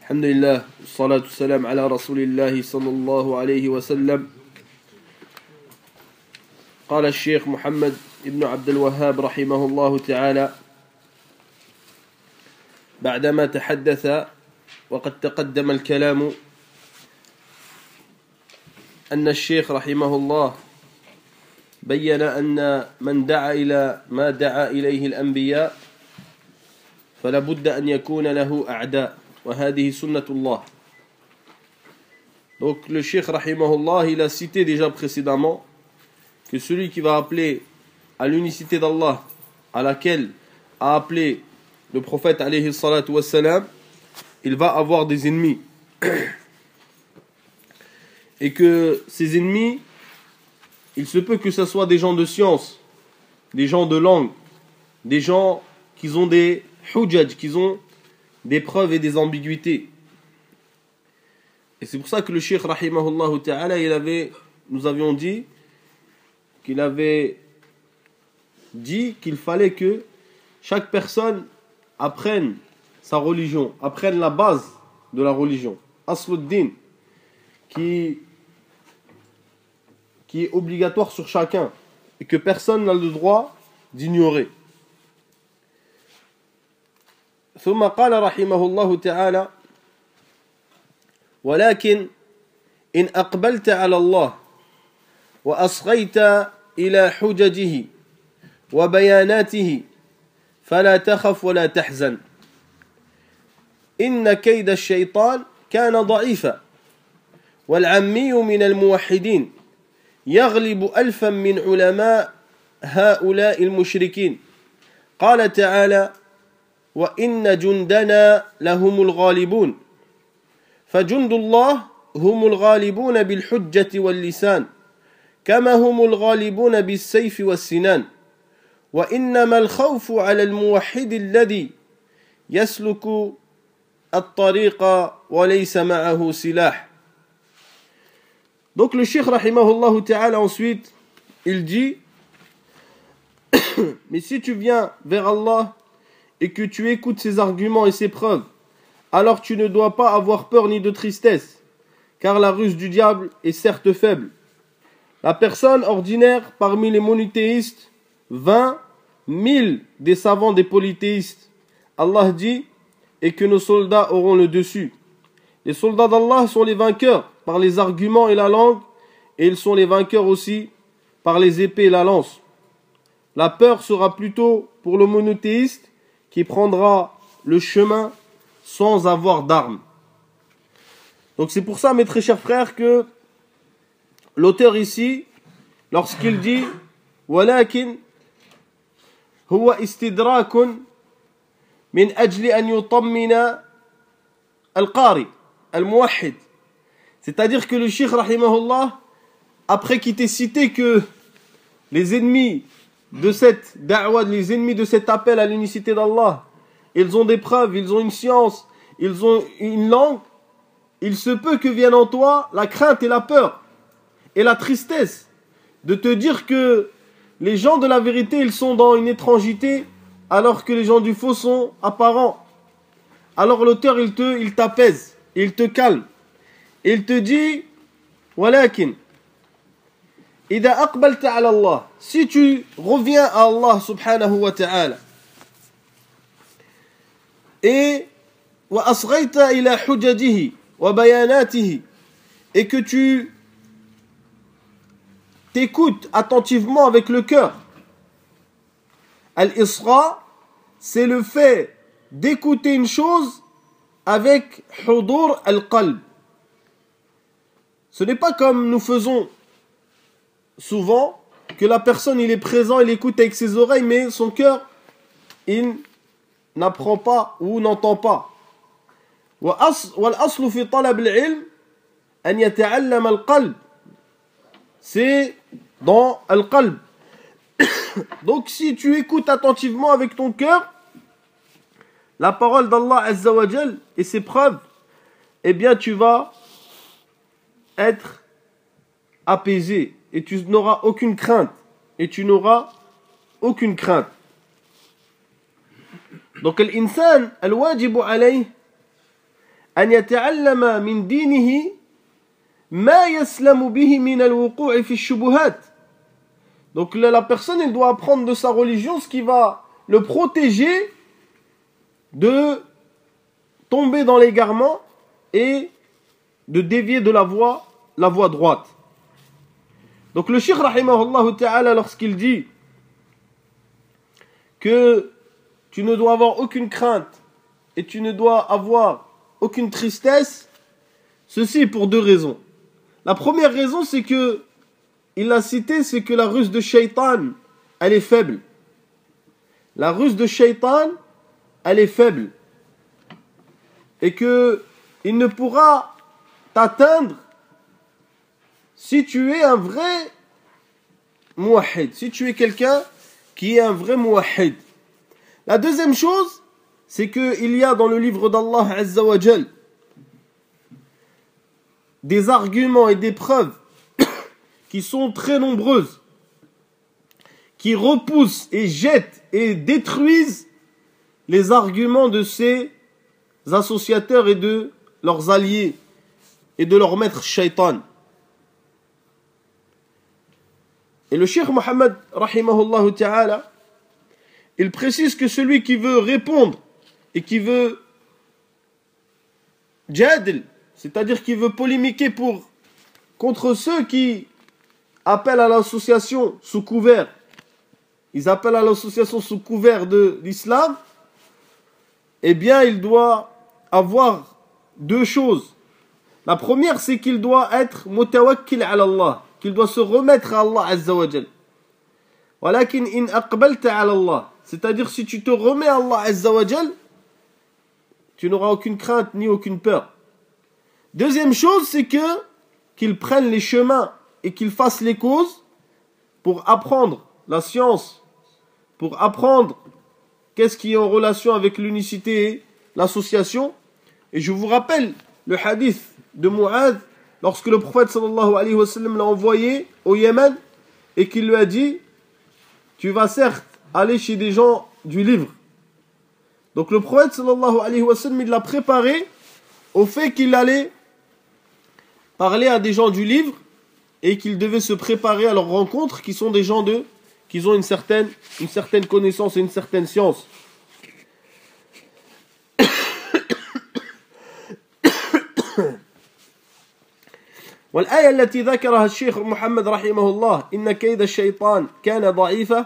الحمد لله والصلاة والسلام على رسول الله صلى الله عليه وسلم. قال الشيخ محمد بن عبد الوهاب رحمه الله تعالى بعدما تحدث وقد تقدم الكلام أن الشيخ رحمه الله بين أن من دعا إلى ما دعا إليه الأنبياء فلا بد أن يكون له أعداء وهذه سنة الله. Donc le Cheikh rahimahullah, il a cité déjà précédemment que celui qui va appeler à l'unicité d'Allah, à laquelle a appelé le prophète alayhi salatu wassalam, il va avoir des ennemis. Et que ces ennemis, il se peut que ce soit des gens de science, des gens de langue, des gens qui ont des hujaj, qui ont des preuves et des ambiguïtés. Et c'est pour ça que le Cheikh rahimahullah ta'ala, nous avions dit qu'il avait dit qu'il fallait que chaque personne apprenne sa religion, apprenne la base de la religion, Asluddin, qui est obligatoire sur chacun et que personne n'a le droit d'ignorer. ثم قال رحمه الله تعالى: ولكن إن أقبلت على الله وأصغيت إلى حججه وبياناته فلا تخف ولا تحزن إن كيد الشيطان كان ضعيفا والعمي من الموحدين يغلب ألفا من علماء هؤلاء المشركين. قال تعالى: وإن جندنا لهم الغالبون فجند الله هم الغالبون بالحجة واللسان كما هم الغالبون بالسيف والسنان وإنما الخوف على الموحد الذي يسلك الطريق وليس معه سلاح. Donc le Cheikh rahimahullah ta'ala ensuite il dit mais si tu viens vers Allah et que tu écoutes ses arguments et ses preuves, alors tu ne dois pas avoir peur ni de tristesse, car la ruse du diable est certes faible. La personne ordinaire parmi les monothéistes, 20 000 des savants des polythéistes. Allah dit, et que nos soldats auront le dessus. Les soldats d'Allah sont les vainqueurs par les arguments et la langue, et ils sont les vainqueurs aussi par les épées et la lance. La peur sera plutôt pour le monothéiste, qui prendra le chemin sans avoir d'armes. Donc c'est pour ça, mes très chers frères, que l'auteur ici, lorsqu'il dit وَلَكِنْ هُوَ إِسْتِدْرَاكٌ مِنْ أَجْلِ أَنْ يُطَمِّنَ الْقَارِئ الْمُوَحِّدِ, c'est-à-dire que le Cheikh rahimahullah, après qu'il t'ait cité que les ennemis de cette da'wah, les ennemis de cet appel à l'unicité d'Allah, ils ont des preuves, ils ont une science, ils ont une langue, il se peut que vienne en toi la crainte et la peur et la tristesse de te dire que les gens de la vérité, ils sont dans une étrangeté alors que les gens du faux sont apparents. Alors l'auteur, il t'apaise, il te calme, il te dit walakin إذا أقبلت على الله, si tu reviens à Allah subhanahu wa ta'ala et وأصغيت إلى حججه وبياناته, et que tu t'écoutes attentivement avec le cœur. Al-Isra, c'est le fait d'écouter une chose avec hudur al-qalb. Ce n'est pas comme nous faisons souvent, que la personne, il est présent, il écoute avec ses oreilles, mais son cœur, il n'apprend pas ou n'entend pas. وَالْأَصْلُ فِي طَلَبِ الْعِلْمِ أَنْ يَتَعَلَّمَ الْقَلْبِ, c'est dans al-qalb. Donc si tu écoutes attentivement avec ton cœur la parole d'Allah Azza wa Jal et ses preuves, eh bien tu vas être apaisé et tu n'auras aucune crainte. Et tu n'auras aucune crainte. Donc l'insan, al-wajibu alayh أن يتعلم من دينه ما يسلم به من الوقوع في الشبهات. Donc la personne, elle doit apprendre de sa religion ce qui va le protéger de tomber dans l'égarement et de dévier de la voie droite. Donc le Cheikh rahimahullah ta'ala, lorsqu'il dit que tu ne dois avoir aucune crainte et tu ne dois avoir aucune tristesse, ceci est pour deux raisons. La première raison, c'est que il l'a cité, c'est que la ruse de Shaitan, elle est faible. La ruse de Shaitan, elle est faible. Et que il ne pourra t'atteindre si tu es un vrai muwahhid, si tu es quelqu'un qui est un vrai muwahhid. La deuxième chose, c'est qu'il y a dans le livre d'Allah Azza wa Jal des arguments et des preuves qui sont très nombreuses, qui repoussent et jettent et détruisent les arguments de ces associateurs et de leurs alliés et de leur maître Shaitan. Et le Cheikh Mohammed rahimahullah ta'ala, il précise que celui qui veut répondre et qui veut jadl, c'est-à-dire qui veut polémiquer contre ceux qui appellent à l'association sous couvert, ils appellent à l'association sous couvert de l'islam, eh bien il doit avoir deux choses. La première, c'est qu'il doit être mutawakkil ala Allah, qu'il doit se remettre à Allah Azza wa Jal. Walakin in aqbalta ala Allah, c'est-à-dire si tu te remets à Allah Azza wa Jal, tu n'auras aucune crainte ni aucune peur. Deuxième chose, c'est qu'il prenne les chemins et qu'il fasse les causes pour apprendre la science, pour apprendre qu'est-ce qui est en relation avec l'unicité et l'association. Et je vous rappelle le hadith de Mu'adh, lorsque le prophète sallallahu alayhi wa sallam l'a envoyé au Yémen et qu'il lui a dit: tu vas certes aller chez des gens du livre. Donc le prophète sallallahu alayhi wa sallam, il l'a préparé au fait qu'il allait parler à des gens du livre et qu'il devait se préparer à leur rencontre, qui sont des gens qui ont une certaine connaissance et une certaine science. والآية التي ذكرها الشيخ محمد رحمه الله إن كيد الشيطان كان ضعيفا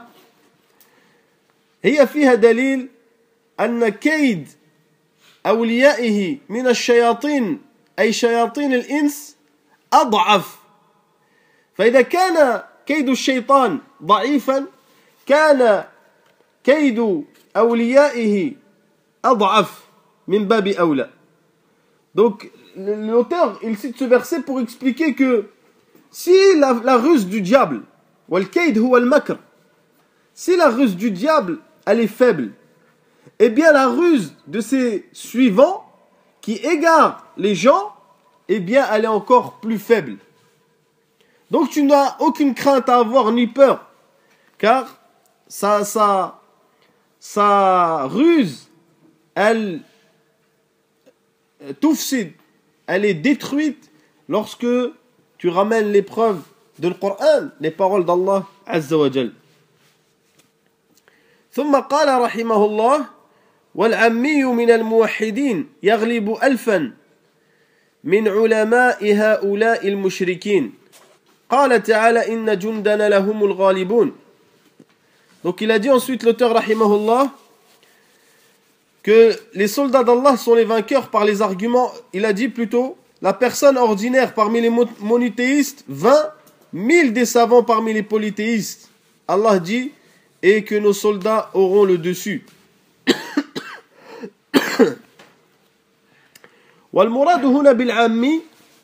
هي فيها دليل أن كيد أوليائه من الشياطين أي شياطين الإنس أضعف. فإذا كان كيد الشيطان ضعيفا كان كيد أوليائه أضعف من باب أولى. Donc l'auteur, il cite ce verset pour expliquer que si la ruse du diable, wal-kayd huwa al-makr, si la ruse du diable, elle est faible, eh bien la ruse de ses suivants, qui égarent les gens, eh bien elle est encore plus faible. Donc tu n'as aucune crainte à avoir ni peur, car sa ruse, elle tufsid, elle est détruite lorsque tu ramènes les preuves de Coran, les paroles d'Allah Azza wa Jal. ثم قال رحمه الله والعمي من الموحدين يغلب ألفا من علماء هؤلاء المشركين قال تعالى إن جندنا لهم الغالبون. Donc il a dit ensuite l'auteur rahimahullah que les soldats d'Allah sont les vainqueurs par les arguments. Il a dit plutôt la personne ordinaire parmi les monothéistes, 20 000 des savants parmi les polythéistes. Allah dit et que nos soldats auront le dessus. والمراد هنا بالعامي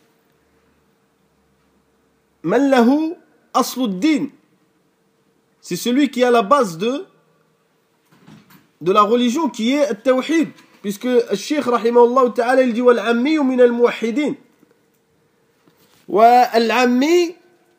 من له أصل الدين. C'est celui qui a la base de la religion qui est le tawhid, puisque le Cheikh rahimahullah ta'ala il dit والعمي من الموحدين. والعمي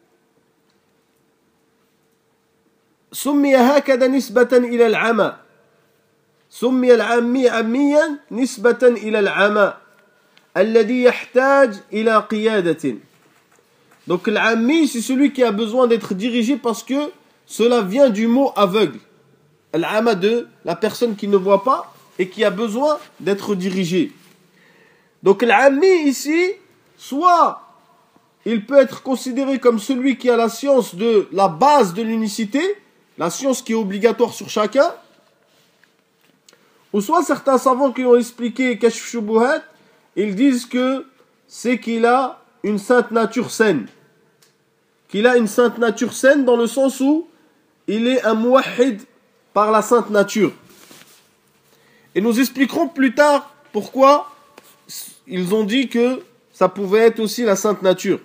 سمي هكذا نسبة إلى العمى. سمي العمي عميا نسبة إلى العمى. الذي يحتاج إلى قيادة. Donc l'ami, c'est celui qui a besoin d'être dirigé parce que cela vient du mot aveugle. L'ama de la personne qui ne voit pas et qui a besoin d'être dirigé. Donc l'ami ici, soit il peut être considéré comme celui qui a la science de la base de l'unicité, la science qui est obligatoire sur chacun, ou soit certains savants qui ont expliqué Kashf Shubuhat, ils disent que c'est qu'il a une sainte nature saine. Qu'il a une sainte nature saine dans le sens où il est un muwahhid par la sainte nature. Et nous expliquerons plus tard pourquoi ils ont dit que ça pouvait être aussi la sainte nature.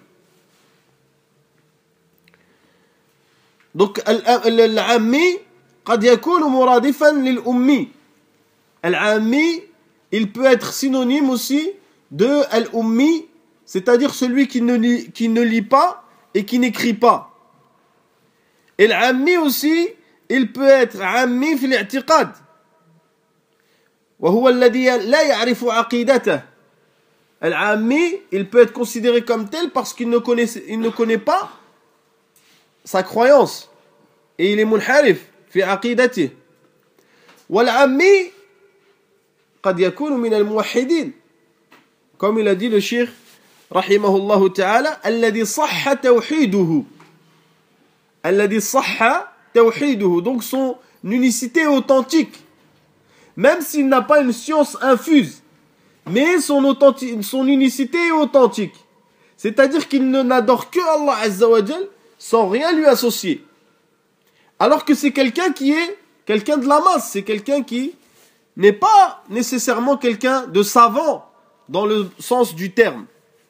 Donc, l'ammi, قد يكون مرادفا للأمي. L'ammi, il peut être synonyme aussi de al-ummi, c'est-à-dire celui qui ne lit pas et qui n'écrit pas. Et l'ammi aussi, il peut être ammi في الاعتقاد. وهو الذي لا يعرف عقيدته. L'ammi, il peut être considéré comme tel parce qu'il ne connaît pas sa croyance. Et il est munharif في عقيدته. والعمي قد يكون من الموحدين. Comme il a dit le cheikh رحمه الله تعالى الذي صح توحيده. الذي صح توحيده. Donc son unicité est authentique. Même s'il n'a pas une science infuse. Mais son unicité est authentique. C'est-à-dire qu'il n'adore que Allah Azza wa Jal sans rien lui associer. Alors que c'est quelqu'un qui est quelqu'un de la masse. C'est quelqu'un qui n'est pas nécessairement quelqu'un de savant dans le sens du terme.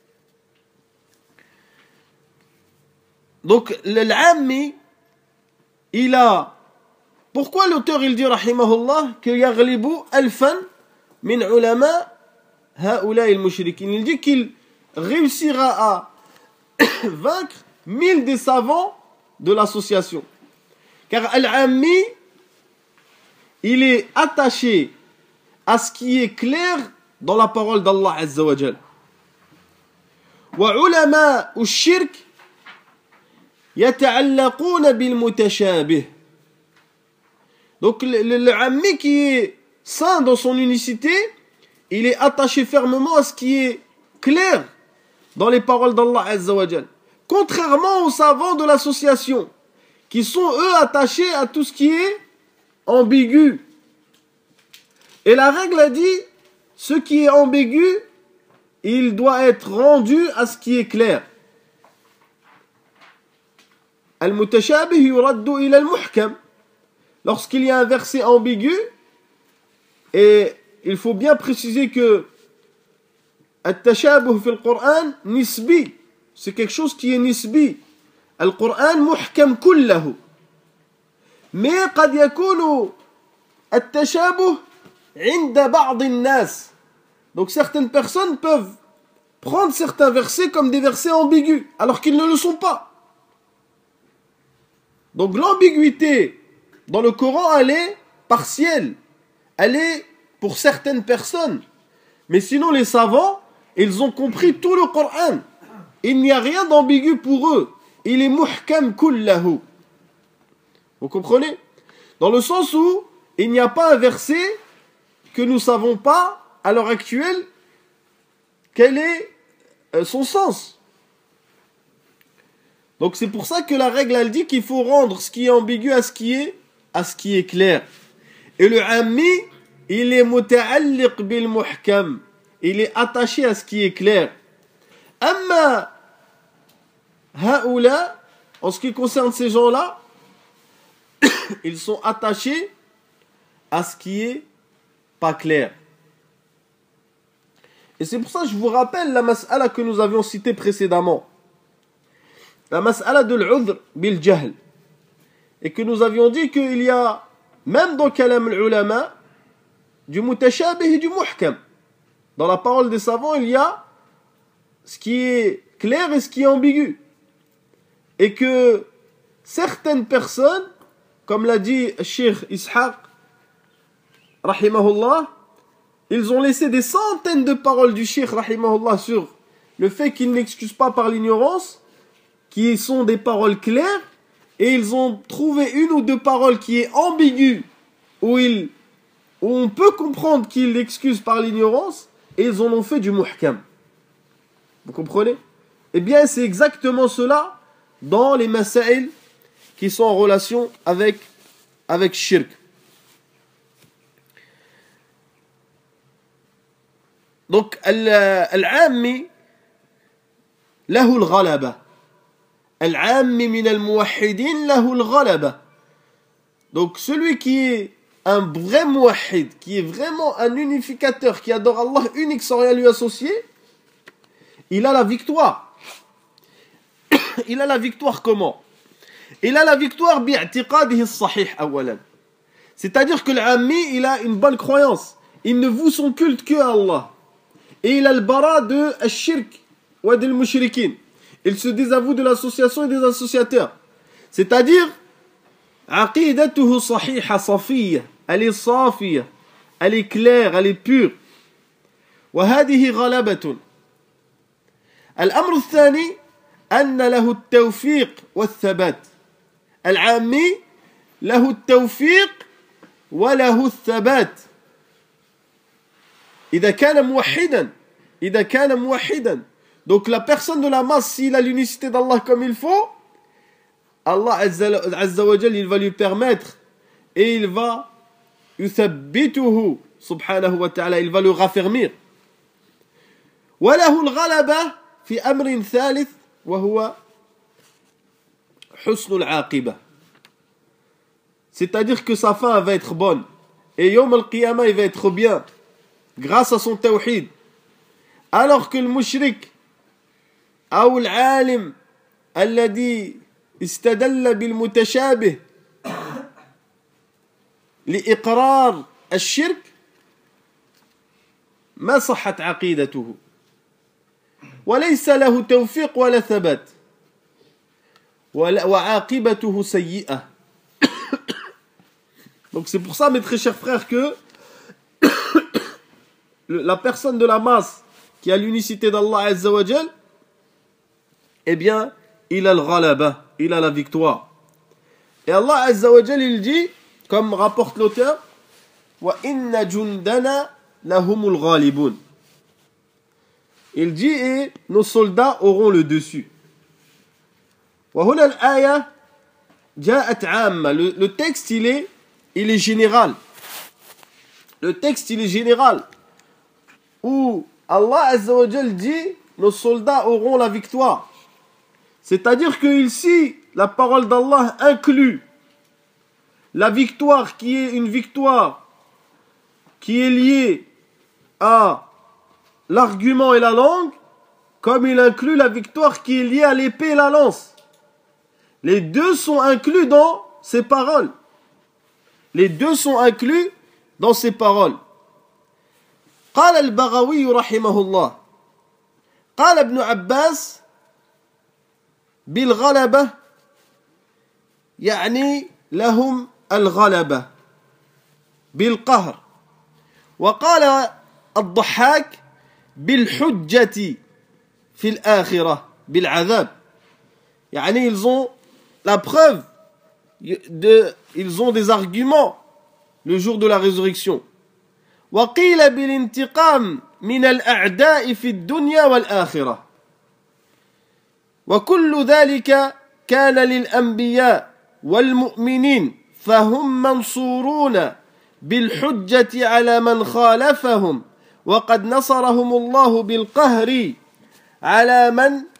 Donc l'ammi, il a... Pourquoi l'auteur il dit rahimahullah que yaghlibu alfan min ulama haoula al-mushrikin. Il dit qu'il réussira à vaincre 1000 des savants de l'association. Car al-ammi, il est attaché à ce qui est clair dans la parole d'Allah Azza wa Jal. Wa ulama al-shirk yata'allaquna bil mutashabih. Donc l'ammi qui est saint dans son unicité, il est attaché fermement à ce qui est clair dans les paroles d'Allah Azza wa Jal. Contrairement aux savants de l'association, qui sont eux attachés à tout ce qui est ambigu. Et la règle a dit, ce qui est ambigu, il doit être rendu à ce qui est clair. Al-mutashabih yuraddu ila al-muhkam. Lorsqu'il y a un verset ambigu, et il faut bien préciser que al-tashabuh fi al-Qur'an nisbi, c'est quelque chose qui est nisbi. Al-Qur'an muhkam kullahu. Mais قد يكون التشابه عند بعض الناس. Donc certaines personnes peuvent prendre certains versets comme des versets ambigus, alors qu'ils ne le sont pas. Donc l'ambiguïté dans le Coran, elle est partielle. Elle est pour certaines personnes. Mais sinon, les savants, ils ont compris tout le Coran. Il n'y a rien d'ambigu pour eux. Il est muhkam kullahu. Vous comprenez? Dans le sens où il n'y a pas un verset que nous ne savons pas, à l'heure actuelle, quel est son sens. Donc c'est pour ça que la règle, elle dit qu'il faut rendre ce qui est ambigu à ce qui est clair. Et le ammi, il est muta'alliq bil muhkam. Il est attaché à ce qui est clair. Amma haoula, en ce qui concerne ces gens-là, ils sont attachés à ce qui est pas clair. Et c'est pour ça que je vous rappelle la mas'ala que nous avions citée précédemment. La mas'ala de l'udhr bil jahl. Et que nous avions dit qu'il y a, même dans kalam al-ulama, du mutashabih et du muhkam. Dans la parole des savants, il y a ce qui est clair et ce qui est ambigu. Et que certaines personnes, comme l'a dit Cheikh Ishaq, rahimahullah, ils ont laissé des centaines de paroles du Cheikh rahimahullah sur le fait qu'ils n'excusent pas par l'ignorance, qui sont des paroles claires, et ils ont trouvé une ou deux paroles qui est ambiguë, où on peut comprendre qu'ils l'excusent par l'ignorance, et ils en ont fait du muhkam. Vous comprenez? Eh bien, c'est exactement cela dans les masail qui sont en relation avec shirk. Donc, al-ammi lahu al-ghalaba. Al-ammi min al-muwahhidin lahu al-ghalaba. Donc, celui qui est un vrai muwahhid, qui est vraiment un unificateur, qui adore Allah unique sans rien lui associer, il a la victoire. Il a la victoire comment? Il a la victoire bi'atiqadihi as-sahih awalan. C'est-à-dire que l'ammi, il a une bonne croyance. Il ne voue son culte que à Allah. Et il a le bara de al-shirk ou de al-mushrikin. Il se désavoue de l'association et des associateurs. C'est-à-dire, aqidatuhu sahiha safiyya. Elle est safiyya. Elle est claire, elle est pure. Wa hadihi ghalabatun. الأمر الثاني أن له التوفيق والثبات. العامي له التوفيق وله الثبات. إذا كان موحدا donc la personne de la masse, s'il a l'unicité d'Allah comme il faut, Allah Azza wa Jal, il va lui permettre et il va يثبته subhanahu wa ta'ala, il va le raffermir. وله الغلبة في أمر ثالث وهو حسن العاقبة. C'est-à-dire que sa fin va être bonne. Et Yawm al-Qiyamah, il va être bien. Grâce à son tawhid. Alors que le mushrik, ou l'alim, الذي استدل بالمتشابه لإقرار الشرك ما صحت عقيدته وليس له توفيق ولا ثبات وعاقبته سيئة. Donc c'est pour ça, mes très chers frères, que la personne de la masse qui a l'unicité d'Allah Azza wa Jal, eh bien, il a le ghalaba, il a la victoire. Et Allah Azza wa Jal, il dit, comme rapporte l'auteur, wa inna jundana lahumul ghalibun. Il dit, et nos soldats auront le dessus. Wa huna al-aya ja'at 'amma. Le texte, il est général. Le texte, il est général. Où Allah Azza wa Jal dit, nos soldats auront la victoire. C'est-à-dire que ici, la parole d'Allah inclut la victoire qui est une victoire qui est liée à l'argument et la langue, comme il inclut la victoire qui est liée à l'épée et la lance. Les deux sont inclus dans ces paroles. Les deux sont inclus dans ces paroles. قال البغوي رحمه الله قال ابن عباس بالغلبة يعني لهم الغلبة بالقهر. وقال الضحاك بالحجة في الآخرة بالعذاب. يعني ils ont la preuve ils ont des arguments le jour de la résurrection. وقيل بالانتقام من الأعداء في الدنيا والآخرة. وكل ذلك كان للأنبياء والمؤمنين فهم منصورون بالحجة على من خالفهم وقد نصرهم الله بالقهر على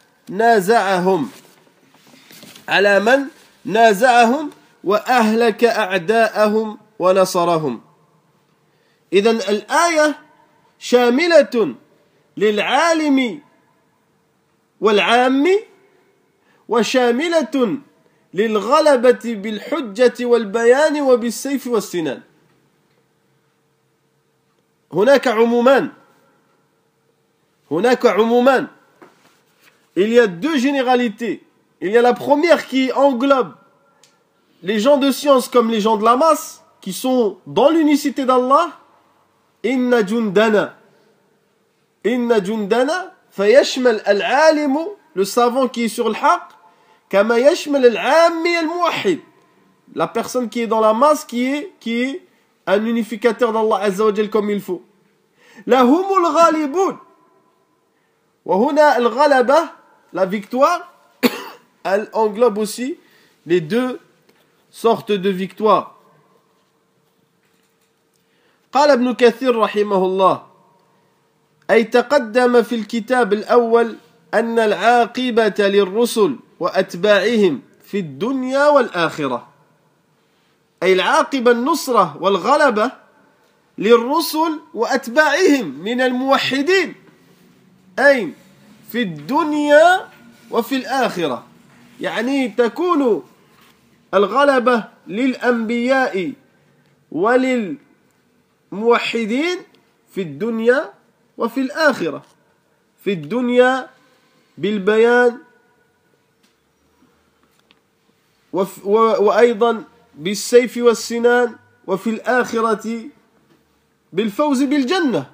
من نازعهم وأهلك أعداءهم ونصرهم. إذن الآية شاملة للعالم والعام وشاملة للغلبة بالحجة والبيان وبالسيف والسنان. هناك عمومان. Il y a deux généralités. Il y a la première qui englobe les gens de science comme les gens de la masse, qui sont dans l'unicité d'Allah, إن جندنا إن جندنا فيشمل العالم le savant qui est sur le haq كما يشمل العامي الموحد la personne qui est dans la masse qui est un unificateur d'Allah Azza wa Jal comme il faut لهم الغالبون وهنا الغلبة la victoire elle englobe aussi les deux sortes de victoires. قال ابن كثير رحمه الله أي تقدم في الكتاب الأول أن العاقبة للرسل وأتباعهم في الدنيا والآخرة أي العاقبة النصرة والغلبة للرسل وأتباعهم من الموحدين أي في الدنيا وفي الآخرة يعني تكون الغلبة للأنبياء وللموحدين في الدنيا وفي الآخرة في الدنيا بالبيان وأيضا بالسيف والسنان وفي الآخرة بالفوز بالجنة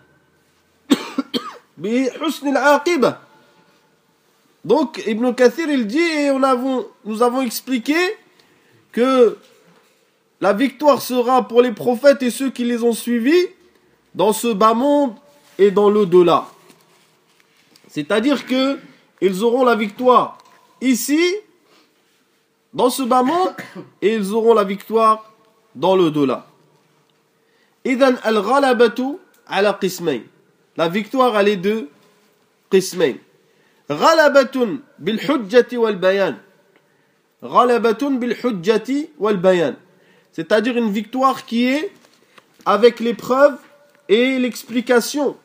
بحسن العاقبة. Donc Ibn Kathir il dit et nous avons expliqué que la victoire sera pour les prophètes et ceux qui les ont suivis dans ce bas monde et dans l'au-delà. C'est-à-dire que ils auront la victoire ici dans ce bas monde et ils auront la victoire dans l'au-delà. إذن الغلبة على قسمين. La victoire elle est de قسمين. غلبة بالحجة والبيان. غلبة بالحجة والبيان. C'est-à-dire une victoire qui est avec l'épreuve et l'explication.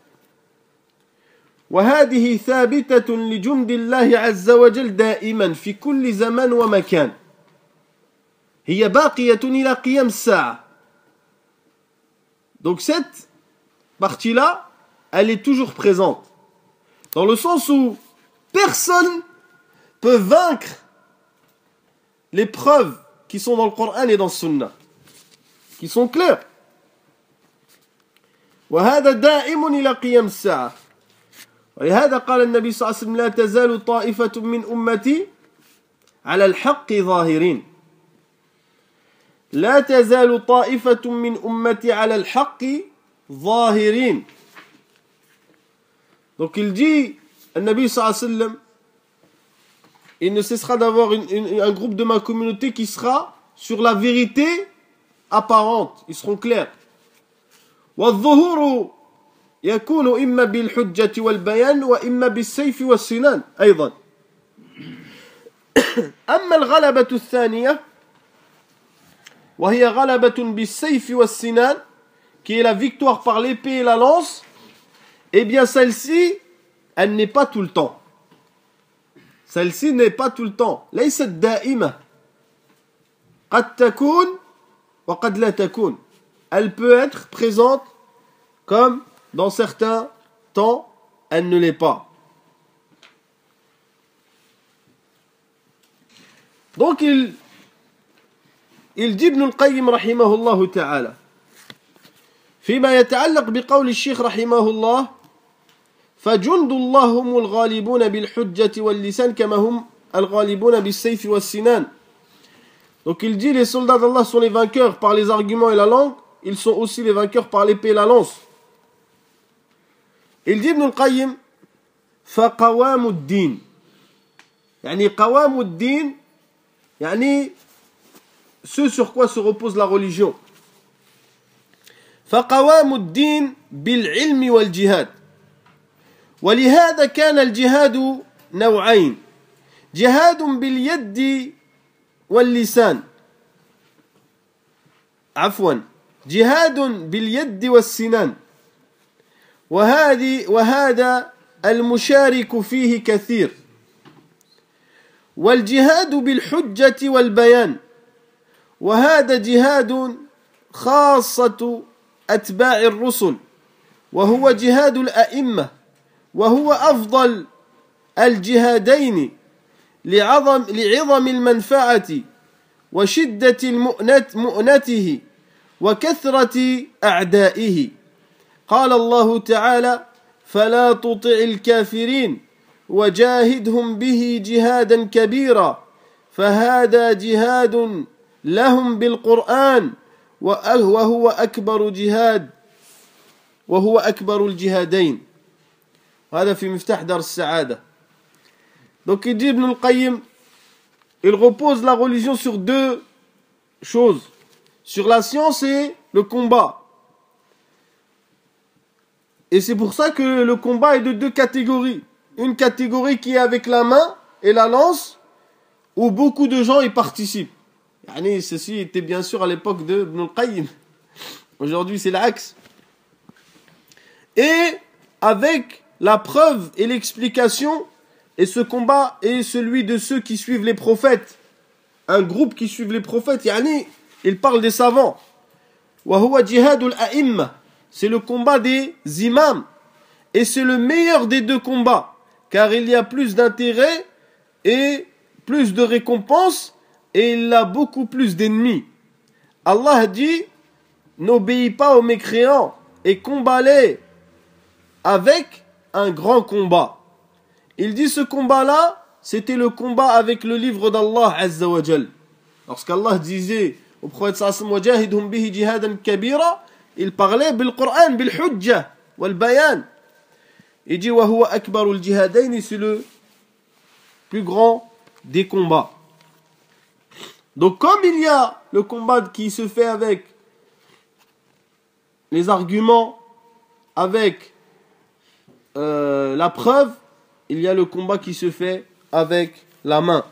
وهذه ثابتة لجند الله عز وجل دائما في كل زمان ومكان. هي باقية إلى قيام الساعة. Donc cette partie-là, elle est toujours présente. Dans le sens où personne peut vaincre les preuves qui sont dans le Coran et dans le Sunna, qui sont claires. وهذا دائم إلى قيام الساعة. ولهذا قال النبي صلى الله عليه وسلم لا تزال طائفة من أمتي على الحق ظاهرين. لا تزال طائفة من أمتي على الحق ظاهرين. Donc il dit, le Nabi sallallahu alayhi wa sallam, il ne cessera d'avoir un groupe de ma communauté qui sera sur la vérité apparente, ils seront clairs. والظهور يكون إما بالحجة والبيان وإما بالسيف والسنان أيضا. أما الغلبة الثانية وهي غلبة بالسيف والسنان qui est la victoire par l'épée et la lance, eh bien celle-ci, elle n'est pas tout le temps. Celle-ci n'est pas tout le temps. ليست دائمة. قد تكون وقد لا تكون. Elle peut être présente comme dans certains temps, elle ne l'est pas. Donc il dit Ibn al-Qayyim رحمه الله تعالى فيما يتعلق بقول الشيخ رحمه الله فجند الله هم الغالبون بالحجة واللسان كما هم الغالبون بالسيف والسنان. Donc il dit les soldats d'Allah sont les vainqueurs par les arguments et la langue, ils sont aussi les vainqueurs par l'épée et la lance. Il dit Ibn al-Qayyim فقوام الدين يعني قوام الدين يعني ce sur quoi se repose la religion. فقوام الدين بالعلم والجهاد. ولهذا كان الجهاد نوعين جهاد باليد واللسان عفوا جهاد باليد والسنان وهذا المشارك فيه كثير والجهاد بالحجة والبيان وهذا جهاد خاصة أتباع الرسل وهو جهاد الأئمة وهو أفضل الجهادين لعظم المنفعة وشدة مؤنته وكثرة أعدائه. قال الله تعالى فلا تطع الكافرين وجاهدهم به جهادا كبيرا فهذا جهاد لهم بالقرآن وهو أكبر جهاد وهو أكبر الجهادين. هذا في مفتاح دار السعادة. Donc il dit Ibn al-Qayyim, il repose la religion sur deux choses, sur la science et le combat. Et c'est pour ça que le combat est de deux catégories. Une catégorie qui est avec la main et la lance, où beaucoup de gens y participent. Yani, ceci était bien sûr à l'époque de Ibn al-Qayyim. Aujourd'hui c'est l'axe. Et avec la preuve et l'explication, et ce combat est celui de ceux qui suivent les prophètes. Un groupe qui suivent les prophètes, yani, il parle des savants. وَهُوَ جِهَادُ الْأَئِمَّةِ, c'est le combat des imams. Et c'est le meilleur des deux combats, car il y a plus d'intérêt et plus de récompenses, et il a beaucoup plus d'ennemis. Allah dit, n'obéis pas aux mécréants, et combat-les avec un grand combat. Il dit ce combat-là, c'était le combat avec le livre d'Allah Azza wa Jal. Lorsqu'Allah disait au prophète sallallahu alayhi wa sallam, wajahidhum bihi jihadan kabira, il parlait bil Qur'an, bil hujja, wal bayan. Il dit wa huwa akbarul jihadayn, c'est le plus grand des combats. Donc comme il y a le combat qui se fait avec les arguments, avec la preuve, il y a le combat qui se fait avec la main.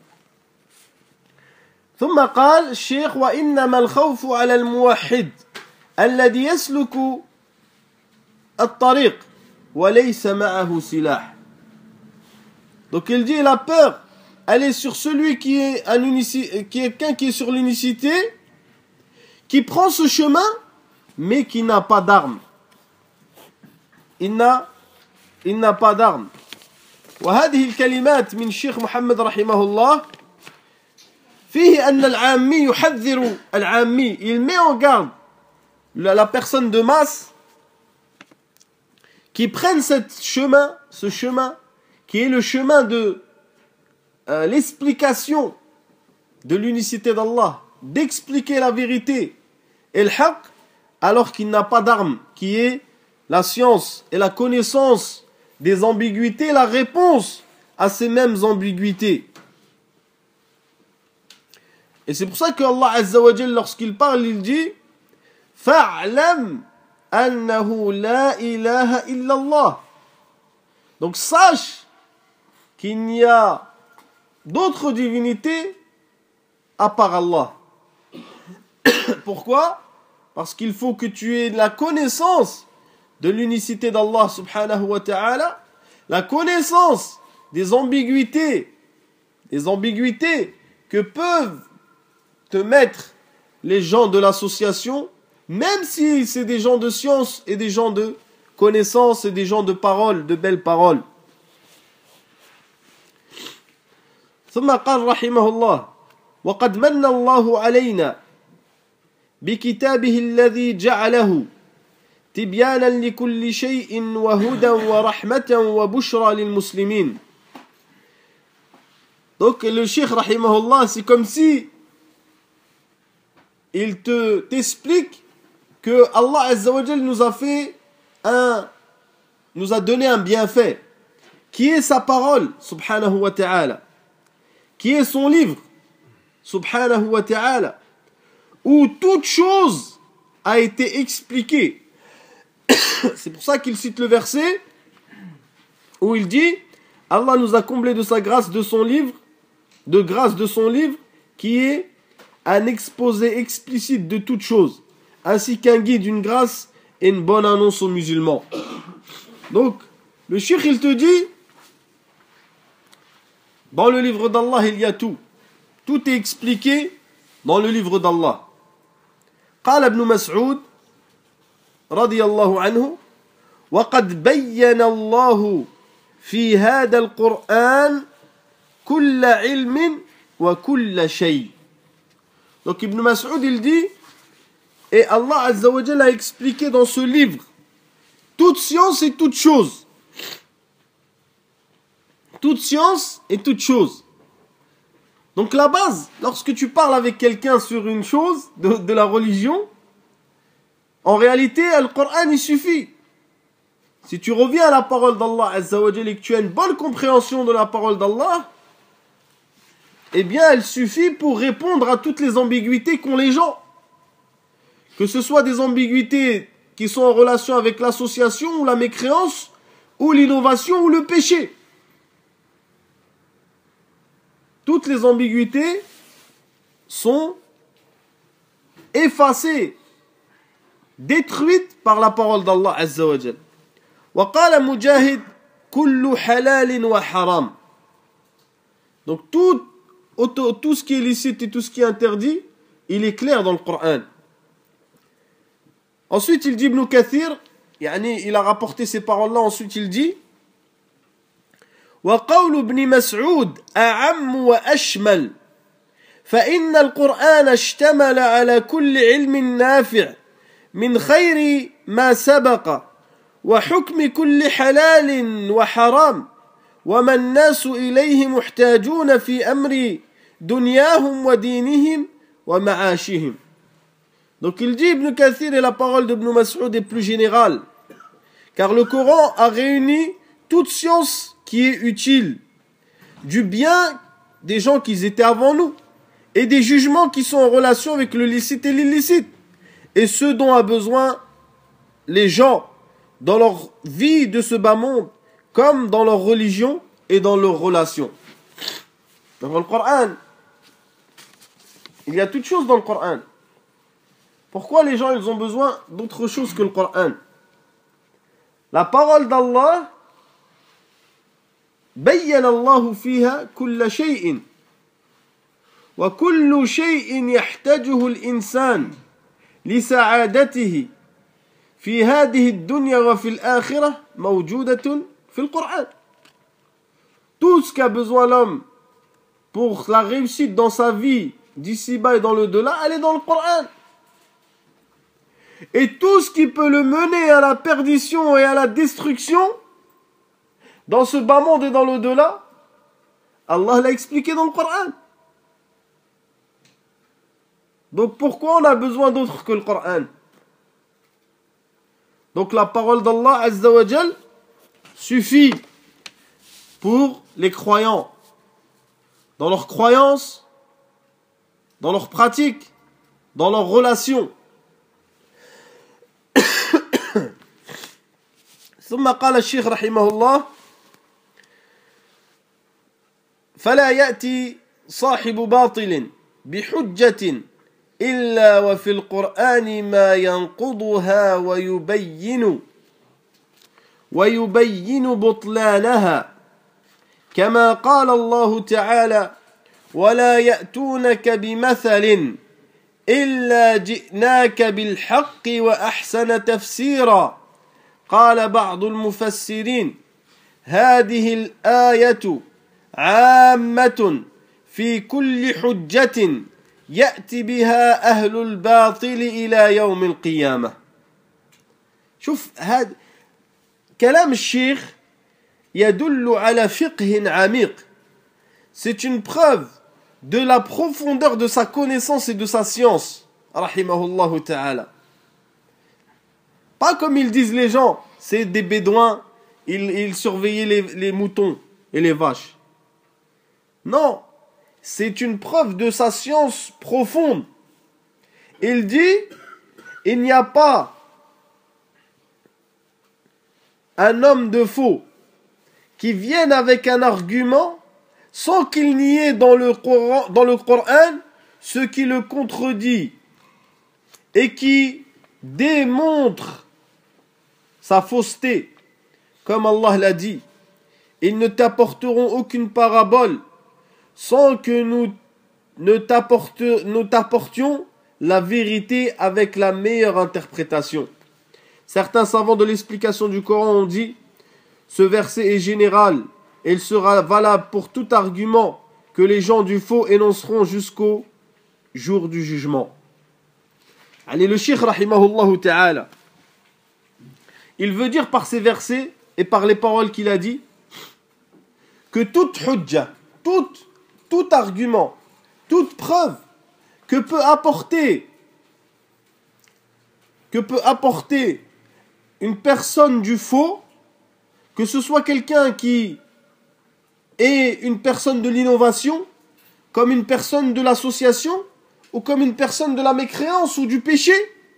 ثم قال الشيخ وإنما الخوف على الموحد الذي يسلك الطريق وليس معه سلاح. Donc il dit la peur, elle est sur celui qui est quelqu'un qui est sur l'unicité, qui prend ce chemin mais qui n'a pas d'arme. Il n'a pas d'arme. وهذه الكلمات من الشيخ محمد رحمه الله فيه أن العامي يحذر العامي, il met en garde la personne de masse qui prenne ce chemin qui est le chemin de l'explication de l'unicité d'Allah, d'expliquer la vérité et le haqq, alors qu'il n'a pas d'arme, qui est la science et la connaissance des ambiguïtés, la réponse à ces mêmes ambiguïtés. Et c'est pour ça que Allah Azza wa Jal, lorsqu'il parle, il dit Fa'lam annahu la ilaha illallah. Donc sache qu'il n'y a d'autres divinités à part Allah. Pourquoi? Parce qu'il faut que tu aies la connaissance de l'unicité d'Allah subhanahu wa ta'ala, la connaissance des ambiguïtés que peuvent te mettre les gens de l'association, même si c'est des gens de science et des gens de connaissance et des gens de paroles, de belles paroles. ثم قال رحمه الله وقد من الله علينا بكتابه الذي جعله تبيانا لكل شيء وهدى ورحمة وبشرى للمسلمين. Donc le cheikh rahimahullah, c'est comme si il t'explique que Allah Azza wa Jal nous a donné un bienfait qui est sa parole subhanahu wa ta'ala, qui est son livre subhanahu wa ta'ala, où toute chose a été expliquée. C'est pour ça qu'il cite le verset où il dit Allah nous a comblé de sa grâce de son livre, de grâce de son livre qui est un exposé explicite de toute chose, ainsi qu'un guide, une grâce et une bonne annonce aux musulmans. Donc le cheikh il te dit dans le livre d'Allah il y a tout est expliqué dans le livre d'Allah. قال ابن مسعود رضي الله عنه وقد بين الله في هذا القرآن كل علم وكل شيء. Donc Ibn Mas'ud il dit et Allah Azza wa Jalla a expliqué dans ce livre toute science et toute chose. Toute science et toute chose. Donc la base, lorsque tu parles avec quelqu'un sur une chose de la religion, en réalité, le Coran, il suffit. Si tu reviens à la parole d'Allah Azza wa Jalla et que tu as une bonne compréhension de la parole d'Allah, eh bien, elle suffit pour répondre à toutes les ambiguïtés qu'ont les gens. Que ce soit des ambiguïtés qui sont en relation avec l'association ou la mécréance, ou l'innovation ou le péché. Toutes les ambiguïtés sont effacées, détruites par la parole d'Allah Azza wa Jalla. وقال مجاهد كل حلال وحرام. Donc tout ce qui est licite et tout ce qui est interdit, il est clair dans le Coran. Ensuite il dit Ibn Kathir, il a rapporté ces paroles-là, ensuite il dit وقول ابن مسعود أعم وأشمل فإن القرآن اشتمل على كل علم نافع من خير ما سبق وحكم كل حلال وحرام وما الناس إليه محتاجون في أمر دنياهم ودينهم ومعاشهم. Donc il dit Ibn Kathir et la parole d'Ibn Mas'ud est plus générale, car le Coran a réuni toute science qui est utile, du bien des gens qui étaient avant nous, et des jugements qui sont en relation avec le licite et l'illicite, et ce dont a besoin les gens dans leur vie de ce bas monde, comme dans leur religion et dans leurs relations. Dans le Coran, il y a toutes choses dans le Coran. Pourquoi les gens ils ont besoin d'autre chose que le Coran? La parole d'Allah, بين الله فيها كل شيء وكل شيء يحتاجه الإنسان لسعادته في هذه الدنيا وفي الآخرة موجودة في القرآن. Tout ce qu'a besoin l'homme pour la réussite dans sa vie d'ici-bas et dans le delà, elle est dans le Coran. Et tout ce qui peut le mener à la perdition et à la destruction dans ce bas monde et dans l'au-delà, Allah l'a expliqué dans le Coran. Donc pourquoi on a besoin d'autre que le Coran? Donc la parole d'Allah Azza wa Jal suffit pour les croyants, dans leurs croyances, dans leurs pratiques, dans leurs relations. ثم قال الشيخ رحمه الله فلا يأتي صاحب باطل بحجة إلا وفي القرآن ما ينقضها ويبين بطلانها كما قال الله تعالى ولا يأتونك بمثل إلا جئناك بالحق وأحسن تفسيرا قال بعض المفسرين هذه الآية عامة في كل حجة يأتي بها أهل الباطل إلى يوم القيامة. شوف هذا كلام الشيخ يدل على فقه عميق. C'est une preuve de la profondeur de sa connaissance et de sa science. Rahimahullah ta'ala. Pas comme ils disent les gens, c'est des bédouins, ils surveillaient les moutons et les vaches. Non, c'est une preuve de sa science profonde. Il dit, il n'y a pas un homme de faux qui vienne avec un argument sans qu'il n'y ait dans le Coran ce qui le contredit et qui démontre sa fausseté. Comme Allah l'a dit, ils ne t'apporteront aucune parabole sans que nous t'apportions la vérité avec la meilleure interprétation. Certains savants de l'explication du Coran ont dit, ce verset est général et il sera valable pour tout argument que les gens du faux énonceront jusqu'au jour du jugement. Allez, le Cheikh rahimahullah ta'ala, il veut dire par ces versets et par les paroles qu'il a dit que toute hujja, tout argument, toute preuve que peut apporter une personne du faux, que ce soit quelqu'un qui est une personne de l'innovation, comme une personne de l'association, ou comme une personne de la mécréance ou du péché,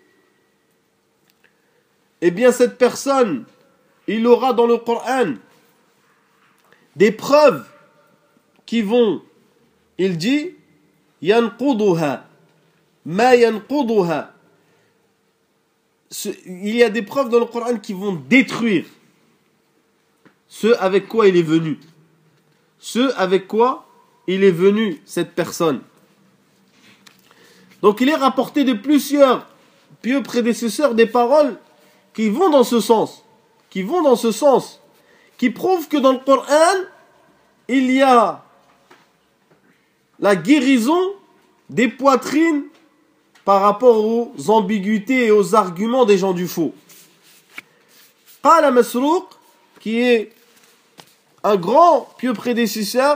eh bien cette personne, il aura dans le Coran des preuves qui vont, il dit, yanquduha, ma yanquduha. Il y a des preuves dans le Coran qui vont détruire ce avec quoi il est venu. Ce avec quoi il est venu, cette personne. Donc il est rapporté de plusieurs pieux prédécesseurs des paroles qui vont dans ce sens, qui prouvent que dans le Coran, il y a la guérison des poitrines par rapport aux ambiguïtés et aux arguments des gens du faux. Qala Masruq, qui est un grand pieux prédécesseur,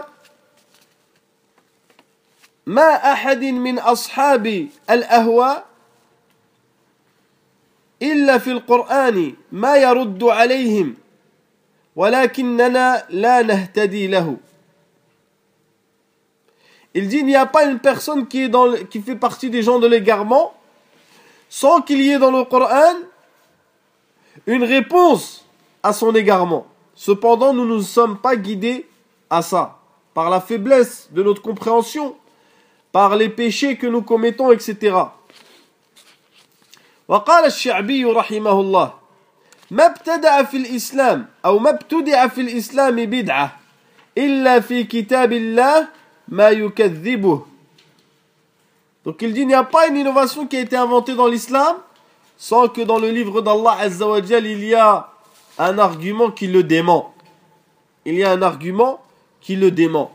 ما أحد من أصحاب الأهواء إلا في القرآن ما يرد عليهم ولكننا لا نهتدي له. Il dit, il n'y a pas une personne qui fait partie des gens de l'égarement sans qu'il y ait dans le Coran une réponse à son égarement. Cependant, nous ne sommes pas guidés à ça, par la faiblesse de notre compréhension, par les péchés que nous commettons, etc. وقال الشعبي رحمه الله ما ابتدع في الإسلام أو ما ابتدع في الإسلام بدعة إلا في كتاب الله ما يكذبه. Donc il dit, il n'y a pas une innovation qui a été inventée dans l'islam sans que dans le livre d'Allah Azza wa Jal il y a un argument qui le dément. Il y a un argument qui le dément.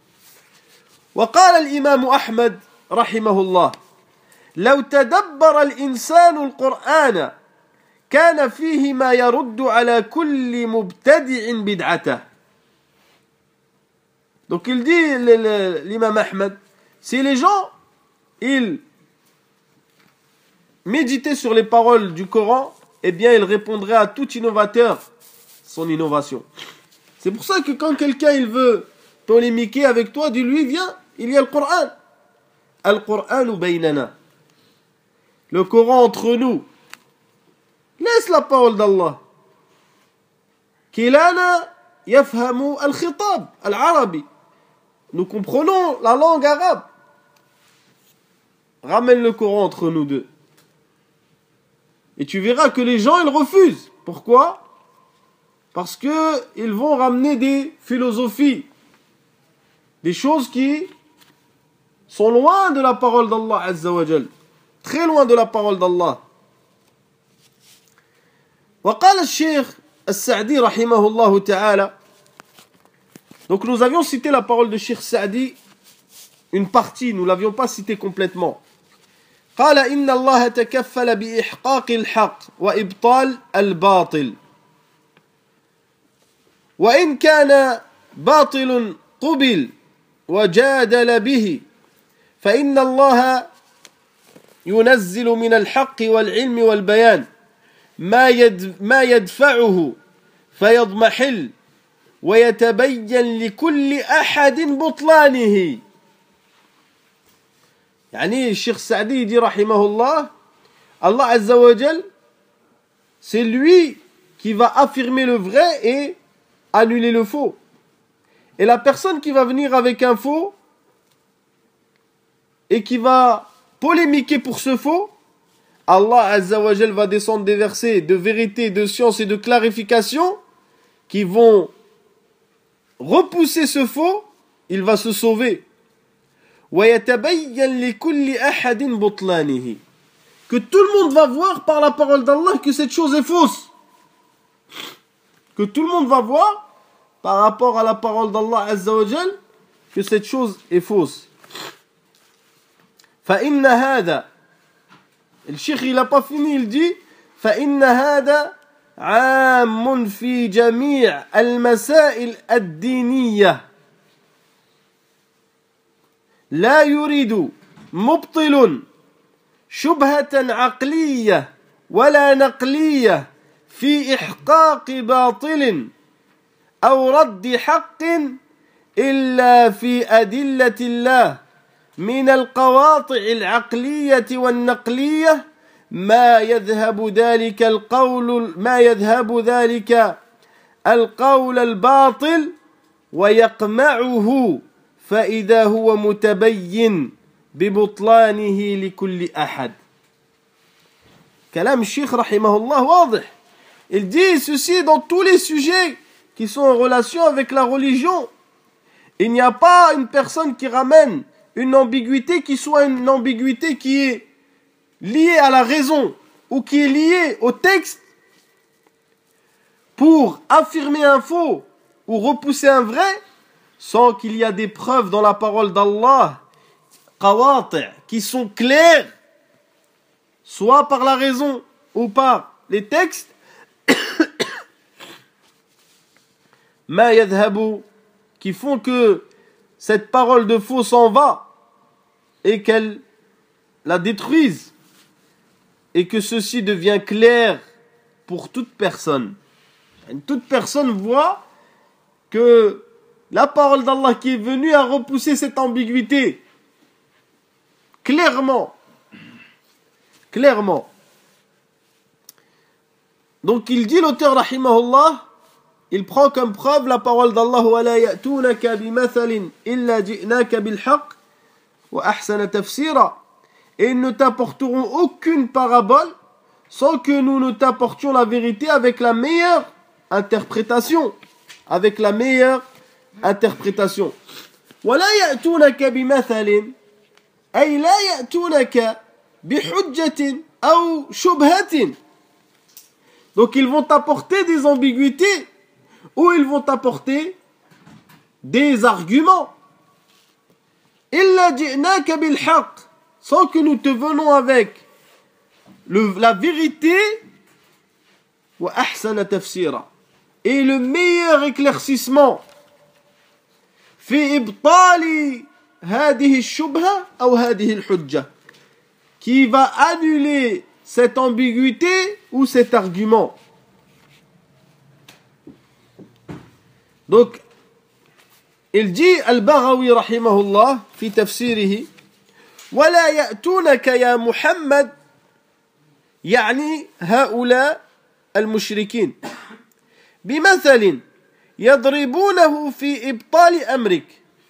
وقال الإمام أحمد رحمه الله لو تدبر الإنسان القرآن كان فيه ما يرد على كل مبتدع بدعته. Donc il dit, l'imam Ahmed, si les gens, ils méditaient sur les paroles du Coran, eh bien ils répondraient à tout innovateur son innovation. C'est pour ça que quand quelqu'un il veut polémiquer avec toi, dis-lui, viens, il y a le Coran. Al-Qur'anu baynana. Le Coran entre nous. Laisse la parole d'Allah. Kilana yafhamu al-khitab al-arabi. Nous comprenons la langue arabe. Ramène le Coran entre nous deux. Et tu verras que les gens, ils refusent. Pourquoi? Parce qu'ils vont ramener des philosophies. Des choses qui sont loin de la parole d'Allah Azza wa Jal. Très loin de la parole d'Allah. وقال الشيخ السعدي رحمه الله تعالى. Donc nous avions cité la parole de Cheikh Sa'di, une partie, nous ne l'avions pas cité complètement. قال إن الله تكفل بإحقاق الحق وإبطال الباطل. وإن كان باطل قبل وجادل به فإن الله ينزل من الحق والعلم والبيان ما يدفعه فيضمحل ويتبين لكل أحد بطلانه. يعني الشيخ السعدي dit رحمه الله, Allah Azza wa Jal, c'est lui qui va affirmer le vrai et annuler le faux. Et la personne qui va venir avec un faux et qui va polémiquer pour ce faux, Allah Azza wa Jal va descendre des versets de vérité, de science et de clarification qui vont repousser ce faux, il va se sauver. Que tout le monde va voir par la parole d'Allah que cette chose est fausse. Que tout le monde va voir par rapport à la parole d'Allah Azza wa Jal que cette chose est fausse. فإن هذا, le cheikh il n'a pas fini, il dit فإن هذا عام في جميع المسائل الدينية لا يريد مبطل شبهة عقلية ولا نقلية في إحقاق باطل أو رد حق إلا في أدلة الله من القواطع العقلية والنقلية ما يذهب ذلك القول الباطل ويقمعه فإذا هو متبين ببطلانه لكل أحد. كلام الشيخ رحمه الله واضح. Il dit ceci dans tous les sujets qui sont en relation avec la religion. Il n'y a pas une personne qui ramène une ambiguïté qui soit une ambiguïté qui est liée à la raison ou qui est liée au texte pour affirmer un faux ou repousser un vrai sans qu'il y a des preuves dans la parole d'Allah qui sont claires soit par la raison ou par les textes. Ma yadhabu, qui font que cette parole de faux s'en va et qu'elle la détruise et que ceci devient clair pour toute personne. Toute personne voit que la parole d'Allah qui est venue a repoussé cette ambiguïté clairement. Donc il dit l'auteur rahimahullah, il prend comme preuve la parole d'Allah وَلَا يَأْتُونَكَ بِمَثَلٍ إِلَّا جِئْنَاكَ بِالْحَقِّ وَأَحْسَنَ تَفْسِيرًا. Et ils ne t'apporteront aucune parabole sans que nous ne t'apportions la vérité avec la meilleure interprétation. وَلَا يَأْتُونَكَ بِمَثَلٍ أي لا يأتونك بحجة أو شبهة. Donc ils vont t'apporter des ambiguïtés ou ils vont t'apporter des arguments. إلا جئناك بالحق, sans que nous te venons avec la vérité وأحسن تفسيرا, et le meilleur éclaircissement في إبطال هذه الشبهة أو هذه الحجة, qui va annuler cette ambiguïté ou cet argument. Donc il dit Al-Baghawi rahimahullah في تفسيره ولا يأتونك يا محمد يعني هؤلاء المشركين بمثل يضربونه في إبطال أمرك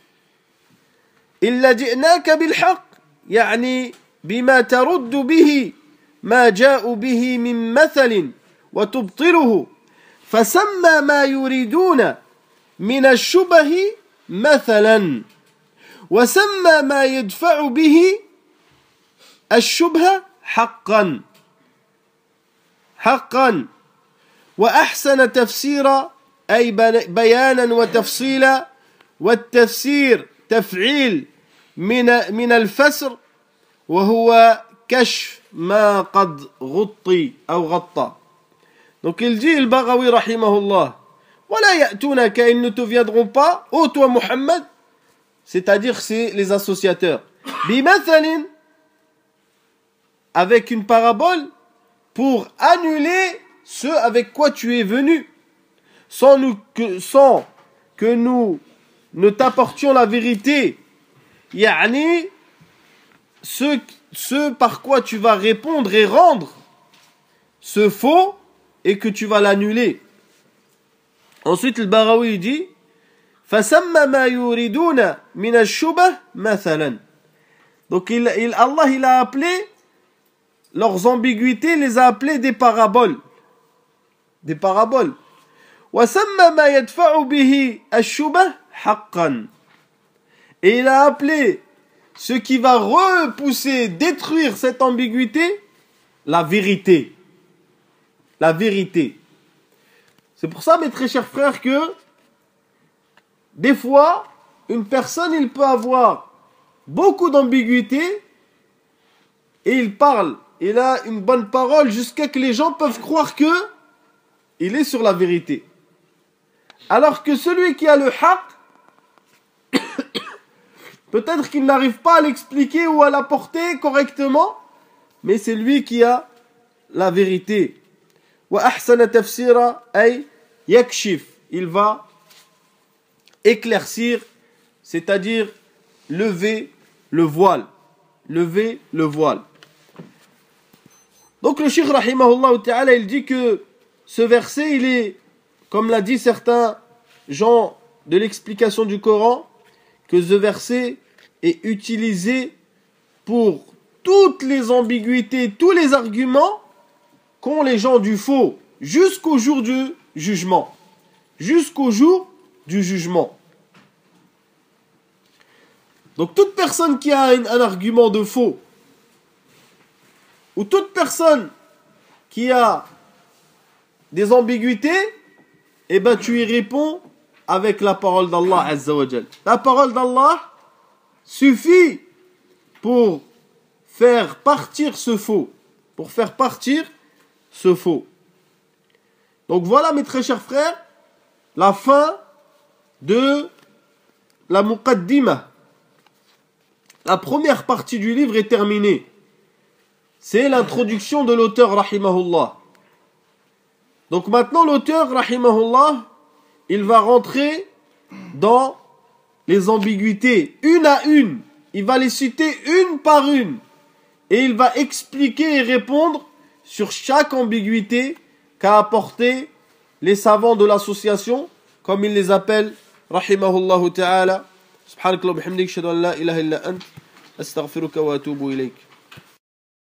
إلا جئناك بالحق يعني بما ترد به ما جاء به من مثل وتبطله فسمى ما يريدون من الشبه مثلا وسمى ما يدفع به الشبهة حقا وأحسن تفسيرا أي بيانا وتفصيلا والتفسير تفعيل من الفسر وهو كشف ما قد غطي أو غطى. Donc il dit Al-Baghawi rahimahullah ولا يأتونك, ils ne te viendront pas, ô toi Muhammad, c'est-à-dire c'est les associateurs, bimathalin, avec une parabole pour annuler ce avec quoi tu es venu, sans que nous ne t'apportions la vérité, yani ce par quoi tu vas répondre et rendre ce faux et que tu vas l'annuler. Ensuite le Baghawi dit فَسَمَّ مَا يُرِدُونَ مِنَ الشُّبَهِ مَثَلًا. Donc Allah il a appelé leurs ambiguïtés, les a appelées des paraboles. وَسَمَّ مَا يَدْفَعُ بِهِ الشُّبَهِ حَقًّا. Et il a appelé ce qui va repousser, détruire cette ambiguïté, la vérité. C'est pour ça, mes très chers frères, que des fois, une personne, il peut avoir beaucoup d'ambiguïté et il parle, il a une bonne parole jusqu'à que les gens peuvent croire que il est sur la vérité. Alors que celui qui a le haqq, peut-être qu'il n'arrive pas à l'expliquer ou à l'apporter correctement, mais c'est lui qui a la vérité. Wa ahsana tafsira ay yakshif. Il va éclaircir, c'est-à-dire lever le voile. Lever le voile. Donc le Cheikh rahimahullah ta'ala, il dit que ce verset, il est, comme l'a dit certains gens de l'explication du Coran, que ce verset est utilisé pour toutes les ambiguïtés, tous les arguments qu'ont les gens du faux, jusqu'au jour du jugement. Jusqu'au jour du jugement. Donc toute personne qui a un argument de faux, ou toute personne qui a des ambiguïtés, eh ben tu y réponds avec la parole d'Allah Azza wa Jal. La parole d'Allah suffit pour faire partir ce faux. Pour faire partir ce faux. Donc voilà mes très chers frères, la fin de la Muqaddimah. La première partie du livre est terminée. C'est l'introduction de l'auteur rahimahullah. Donc maintenant l'auteur rahimahullah, il va rentrer dans les ambiguïtés, une à une. Il va les citer une par une. Et il va expliquer et répondre sur chaque ambiguïté qu'a apporté les savants de l'association, comme il les appelle, rahimahullahu ta'ala. Subhanakallah wa bihamdik, ashhadu an la ilaha illa ant, astaghfiruka wa atubu ilayk.